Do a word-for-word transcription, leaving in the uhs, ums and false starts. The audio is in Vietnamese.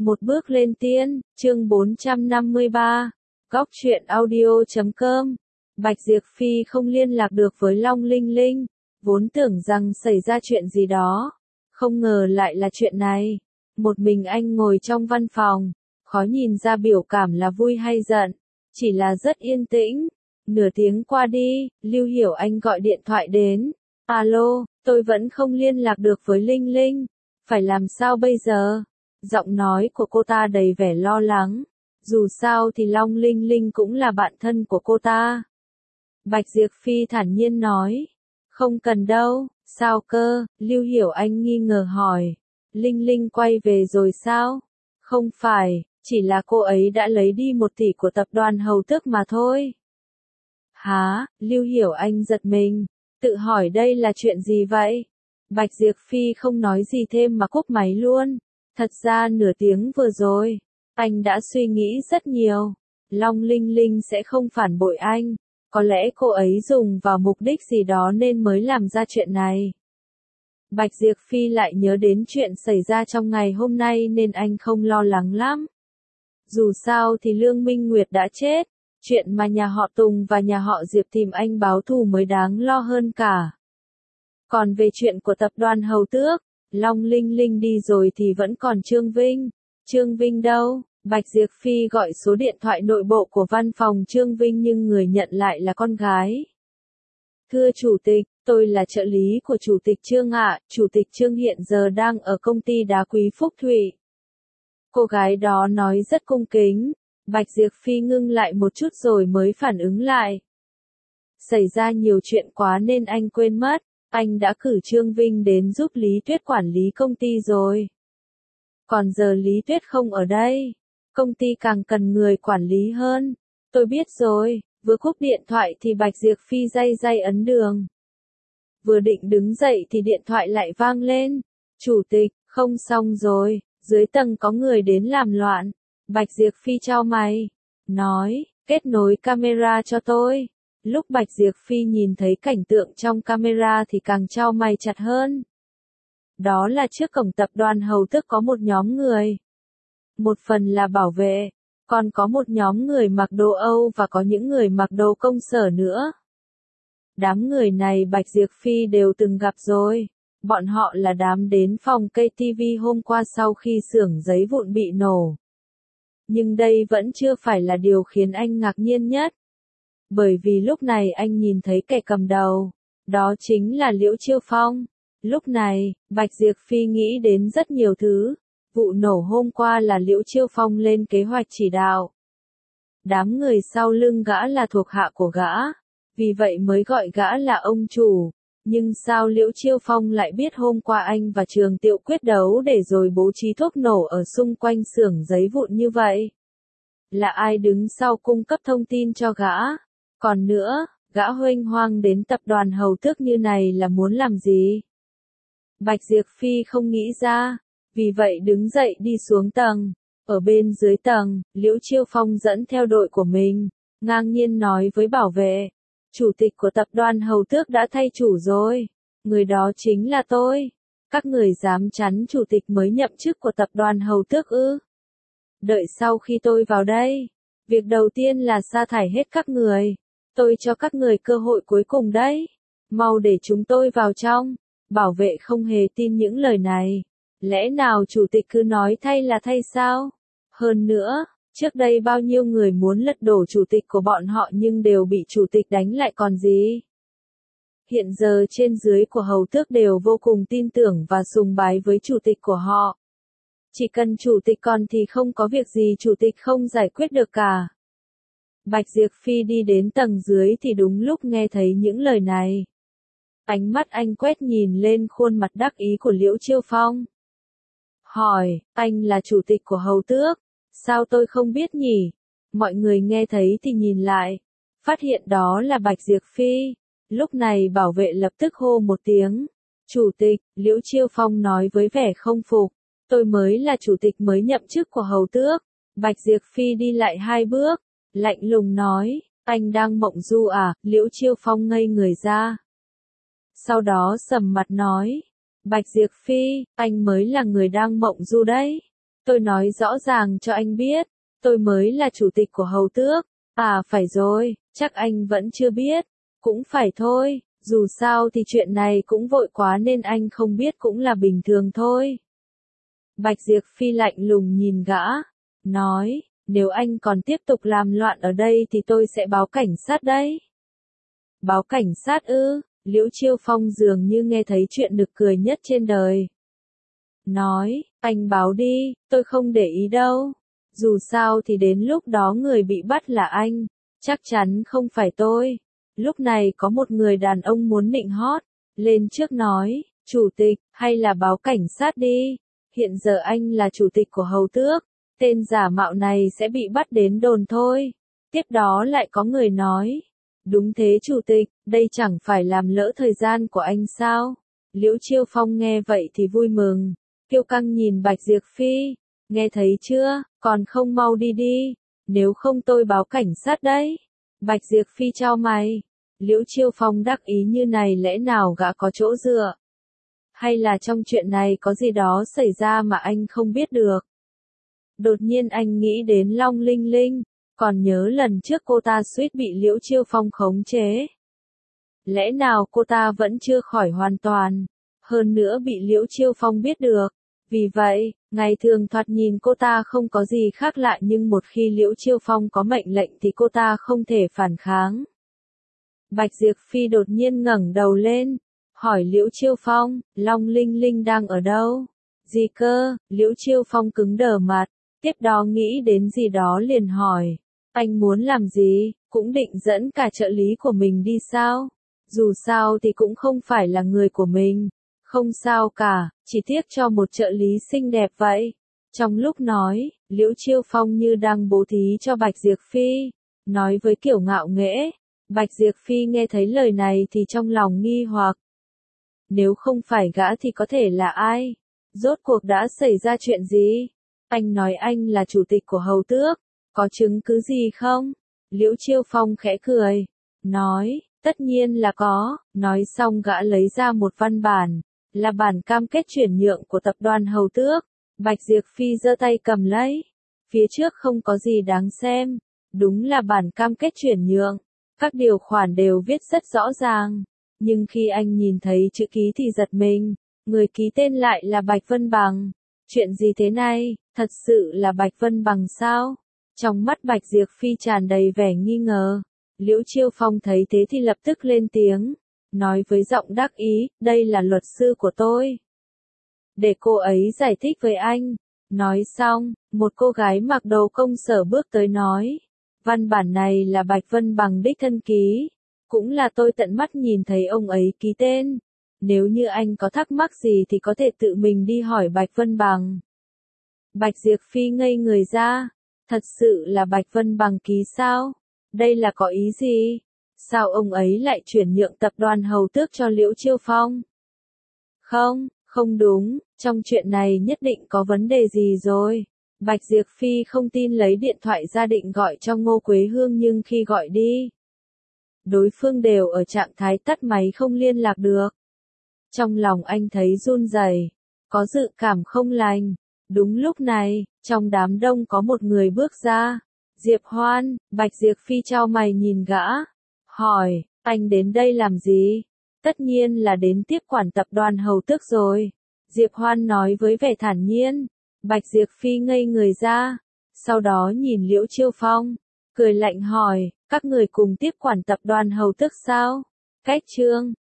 Một bước lên tiên, chương bốn trăm năm mươi ba, góc truyện audio chấm com. Bạch Diệp Phi không liên lạc được với Long Linh Linh, vốn tưởng rằng xảy ra chuyện gì đó, không ngờ lại là chuyện này. Một mình anh ngồi trong văn phòng, khó nhìn ra biểu cảm là vui hay giận, chỉ là rất yên tĩnh. Nửa tiếng qua đi, Lưu Hiểu Anh gọi điện thoại đến. Alo, tôi vẫn không liên lạc được với Linh Linh, phải làm sao bây giờ? Giọng nói của cô ta đầy vẻ lo lắng, dù sao thì Long Linh Linh cũng là bạn thân của cô ta. Bạch Diệp Phi thản nhiên nói, không cần đâu, sao cơ? Lưu Hiểu Anh nghi ngờ hỏi, Linh Linh quay về rồi sao? Không phải, chỉ là cô ấy đã lấy đi một tỷ của tập đoàn Hầu Tước mà thôi. Hả? Lưu Hiểu Anh giật mình, tự hỏi đây là chuyện gì vậy? Bạch Diệp Phi không nói gì thêm mà cúp máy luôn. Thật ra nửa tiếng vừa rồi, anh đã suy nghĩ rất nhiều. Long Linh Linh sẽ không phản bội anh. Có lẽ cô ấy dùng vào mục đích gì đó nên mới làm ra chuyện này. Bạch Diệp Phi lại nhớ đến chuyện xảy ra trong ngày hôm nay nên anh không lo lắng lắm. Dù sao thì Lương Minh Nguyệt đã chết. Chuyện mà nhà họ Tùng và nhà họ Diệp tìm anh báo thù mới đáng lo hơn cả. Còn về chuyện của tập đoàn Hầu Tước, Long Linh Linh đi rồi thì vẫn còn Trương Vinh. Trương Vinh đâu? Bạch Diệp Phi gọi số điện thoại nội bộ của văn phòng Trương Vinh nhưng người nhận lại là con gái. Thưa Chủ tịch, tôi là trợ lý của Chủ tịch Trương ạ, Chủ tịch Trương hiện giờ đang ở công ty đá quý Phúc Thụy. Cô gái đó nói rất cung kính. Bạch Diệp Phi ngưng lại một chút rồi mới phản ứng lại. Xảy ra nhiều chuyện quá nên anh quên mất, anh đã cử Trương Vinh đến giúp Lý Tuyết quản lý công ty rồi. Còn giờ Lý Tuyết không ở đây, công ty càng cần người quản lý hơn. Tôi biết rồi, vừa cúp điện thoại thì Bạch Diệp Phi day day ấn đường. Vừa định đứng dậy thì điện thoại lại vang lên. Chủ tịch, không xong rồi, dưới tầng có người đến làm loạn. Bạch Diệp Phi chau mày, nói, kết nối camera cho tôi. Lúc Bạch Diệp Phi nhìn thấy cảnh tượng trong camera thì càng chau mày chặt hơn. Đó là trước cổng tập đoàn Hầu Tước có một nhóm người. Một phần là bảo vệ, còn có một nhóm người mặc đồ Âu và có những người mặc đồ công sở nữa. Đám người này Bạch Diệp Phi đều từng gặp rồi. Bọn họ là đám đến phòng ca tê vê hôm qua sau khi xưởng giấy vụn bị nổ. Nhưng đây vẫn chưa phải là điều khiến anh ngạc nhiên nhất. Bởi vì lúc này anh nhìn thấy kẻ cầm đầu. Đó chính là Liễu Chiêu Phong. Lúc này, Bạch Diệp Phi nghĩ đến rất nhiều thứ. Vụ nổ hôm qua là Liễu Chiêu Phong lên kế hoạch chỉ đạo. Đám người sau lưng gã là thuộc hạ của gã. Vì vậy mới gọi gã là ông chủ. Nhưng sao Liễu Chiêu Phong lại biết hôm qua anh và Trường Tiệu quyết đấu để rồi bố trí thuốc nổ ở xung quanh xưởng giấy vụn như vậy? Là ai đứng sau cung cấp thông tin cho gã? Còn nữa, gã huênh hoang đến tập đoàn Hầu Tước như này là muốn làm gì? Bạch Diệp Phi không nghĩ ra, vì vậy đứng dậy đi xuống tầng. Ở bên dưới tầng, Liễu Chiêu Phong dẫn theo đội của mình, ngang nhiên nói với bảo vệ. Chủ tịch của tập đoàn Hầu Tước đã thay chủ rồi. Người đó chính là tôi. Các người dám chắn chủ tịch mới nhậm chức của tập đoàn Hầu Tước ư? Đợi sau khi tôi vào đây, việc đầu tiên là sa thải hết các người. Tôi cho các người cơ hội cuối cùng đấy. Mau để chúng tôi vào trong. Bảo vệ không hề tin những lời này. Lẽ nào chủ tịch cứ nói thay là thay sao? Hơn nữa, trước đây bao nhiêu người muốn lật đổ chủ tịch của bọn họ nhưng đều bị chủ tịch đánh lại còn gì. Hiện giờ trên dưới của Hầu Tước đều vô cùng tin tưởng và sùng bái với chủ tịch của họ. Chỉ cần chủ tịch còn thì không có việc gì chủ tịch không giải quyết được cả. Bạch Diệp Phi đi đến tầng dưới thì đúng lúc nghe thấy những lời này. Ánh mắt anh quét nhìn lên khuôn mặt đắc ý của Liễu Chiêu Phong. Hỏi, anh là chủ tịch của Hầu Tước? Sao tôi không biết nhỉ? Mọi người nghe thấy thì nhìn lại. Phát hiện đó là Bạch Diệp Phi. Lúc này bảo vệ lập tức hô một tiếng. Chủ tịch, Liễu Chiêu Phong nói với vẻ không phục. Tôi mới là chủ tịch mới nhậm chức của Hầu Tước. Bạch Diệp Phi đi lại hai bước. Lạnh lùng nói, anh đang mộng du à? Liễu Chiêu Phong ngây người ra. Sau đó sầm mặt nói. Bạch Diệp Phi, anh mới là người đang mộng du đấy. Tôi nói rõ ràng cho anh biết, tôi mới là chủ tịch của Hầu Tước. À phải rồi, chắc anh vẫn chưa biết. Cũng phải thôi, dù sao thì chuyện này cũng vội quá nên anh không biết cũng là bình thường thôi. Bạch Diệp Phi lạnh lùng nhìn gã, nói, nếu anh còn tiếp tục làm loạn ở đây thì tôi sẽ báo cảnh sát đấy. Báo cảnh sát ư? Liễu Chiêu Phong dường như nghe thấy chuyện nực cười nhất trên đời. Nói, anh báo đi, tôi không để ý đâu. Dù sao thì đến lúc đó người bị bắt là anh, chắc chắn không phải tôi. Lúc này có một người đàn ông muốn nịnh hót, lên trước nói, chủ tịch, hay là báo cảnh sát đi. Hiện giờ anh là chủ tịch của Hầu Tước, tên giả mạo này sẽ bị bắt đến đồn thôi. Tiếp đó lại có người nói, đúng thế chủ tịch, đây chẳng phải làm lỡ thời gian của anh sao? Liễu Chiêu Phong nghe vậy thì vui mừng, kiêu căng nhìn Bạch Diệp Phi, nghe thấy chưa, còn không mau đi đi, nếu không tôi báo cảnh sát đấy. Bạch Diệp Phi chau mày, Liễu Chiêu Phong đắc ý như này lẽ nào gã có chỗ dựa? Hay là trong chuyện này có gì đó xảy ra mà anh không biết được? Đột nhiên anh nghĩ đến Long Linh Linh, còn nhớ lần trước cô ta suýt bị Liễu Chiêu Phong khống chế. Lẽ nào cô ta vẫn chưa khỏi hoàn toàn, hơn nữa bị Liễu Chiêu Phong biết được. Vì vậy, ngày thường thoạt nhìn cô ta không có gì khác lạ nhưng một khi Liễu Chiêu Phong có mệnh lệnh thì cô ta không thể phản kháng. Bạch Diệp Phi đột nhiên ngẩng đầu lên, hỏi Liễu Chiêu Phong, Long Linh Linh đang ở đâu? Gì cơ? Liễu Chiêu Phong cứng đờ mặt, tiếp đó nghĩ đến gì đó liền hỏi, anh muốn làm gì, cũng định dẫn cả trợ lý của mình đi sao? Dù sao thì cũng không phải là người của mình. Không sao cả, chỉ tiếc cho một trợ lý xinh đẹp vậy. Trong lúc nói, Liễu Chiêu Phong như đang bố thí cho Bạch Diệp Phi, nói với kiểu ngạo nghễ. Bạch Diệp Phi nghe thấy lời này thì trong lòng nghi hoặc. Nếu không phải gã thì có thể là ai? Rốt cuộc đã xảy ra chuyện gì? Anh nói anh là chủ tịch của Hầu Tước, có chứng cứ gì không? Liễu Chiêu Phong khẽ cười, nói, tất nhiên là có. Nói xong gã lấy ra một văn bản, là bản cam kết chuyển nhượng của tập đoàn Hầu Tước. Bạch Diệp Phi giơ tay cầm lấy, phía trước không có gì đáng xem, đúng là bản cam kết chuyển nhượng, các điều khoản đều viết rất rõ ràng. Nhưng khi anh nhìn thấy chữ ký thì giật mình, người ký tên lại là Bạch Vân Bằng. Chuyện gì thế này, thật sự là Bạch Vân Bằng sao? Trong mắt Bạch Diệp Phi tràn đầy vẻ nghi ngờ. Liễu Chiêu Phong thấy thế thì lập tức lên tiếng, nói với giọng đắc ý, đây là luật sư của tôi. Để cô ấy giải thích với anh. Nói xong, một cô gái mặc đồ công sở bước tới nói, văn bản này là Bạch Vân Bằng đích thân ký, cũng là tôi tận mắt nhìn thấy ông ấy ký tên. Nếu như anh có thắc mắc gì thì có thể tự mình đi hỏi Bạch Vân Bằng. Bạch Diệp Phi ngây người ra, thật sự là Bạch Vân Bằng ký sao? Đây là có ý gì? Sao ông ấy lại chuyển nhượng tập đoàn Hầu Tước cho Liễu Chiêu Phong? Không, không đúng, trong chuyện này nhất định có vấn đề gì rồi. Bạch Diệp Phi không tin lấy điện thoại ra định gọi cho Ngô Quế Hương nhưng khi gọi đi, đối phương đều ở trạng thái tắt máy không liên lạc được. Trong lòng anh thấy run rẩy, có dự cảm không lành. Đúng lúc này, trong đám đông có một người bước ra. Diệp Hoan. Bạch Diệp Phi chau mày nhìn gã, hỏi, anh đến đây làm gì? Tất nhiên là đến tiếp quản tập đoàn Hầu Tước rồi. Diệp Hoan nói với vẻ thản nhiên. Bạch Diệp Phi ngây người ra, sau đó nhìn Liễu Chiêu Phong, cười lạnh hỏi, các người cùng tiếp quản tập đoàn Hầu Tước sao? Cách chương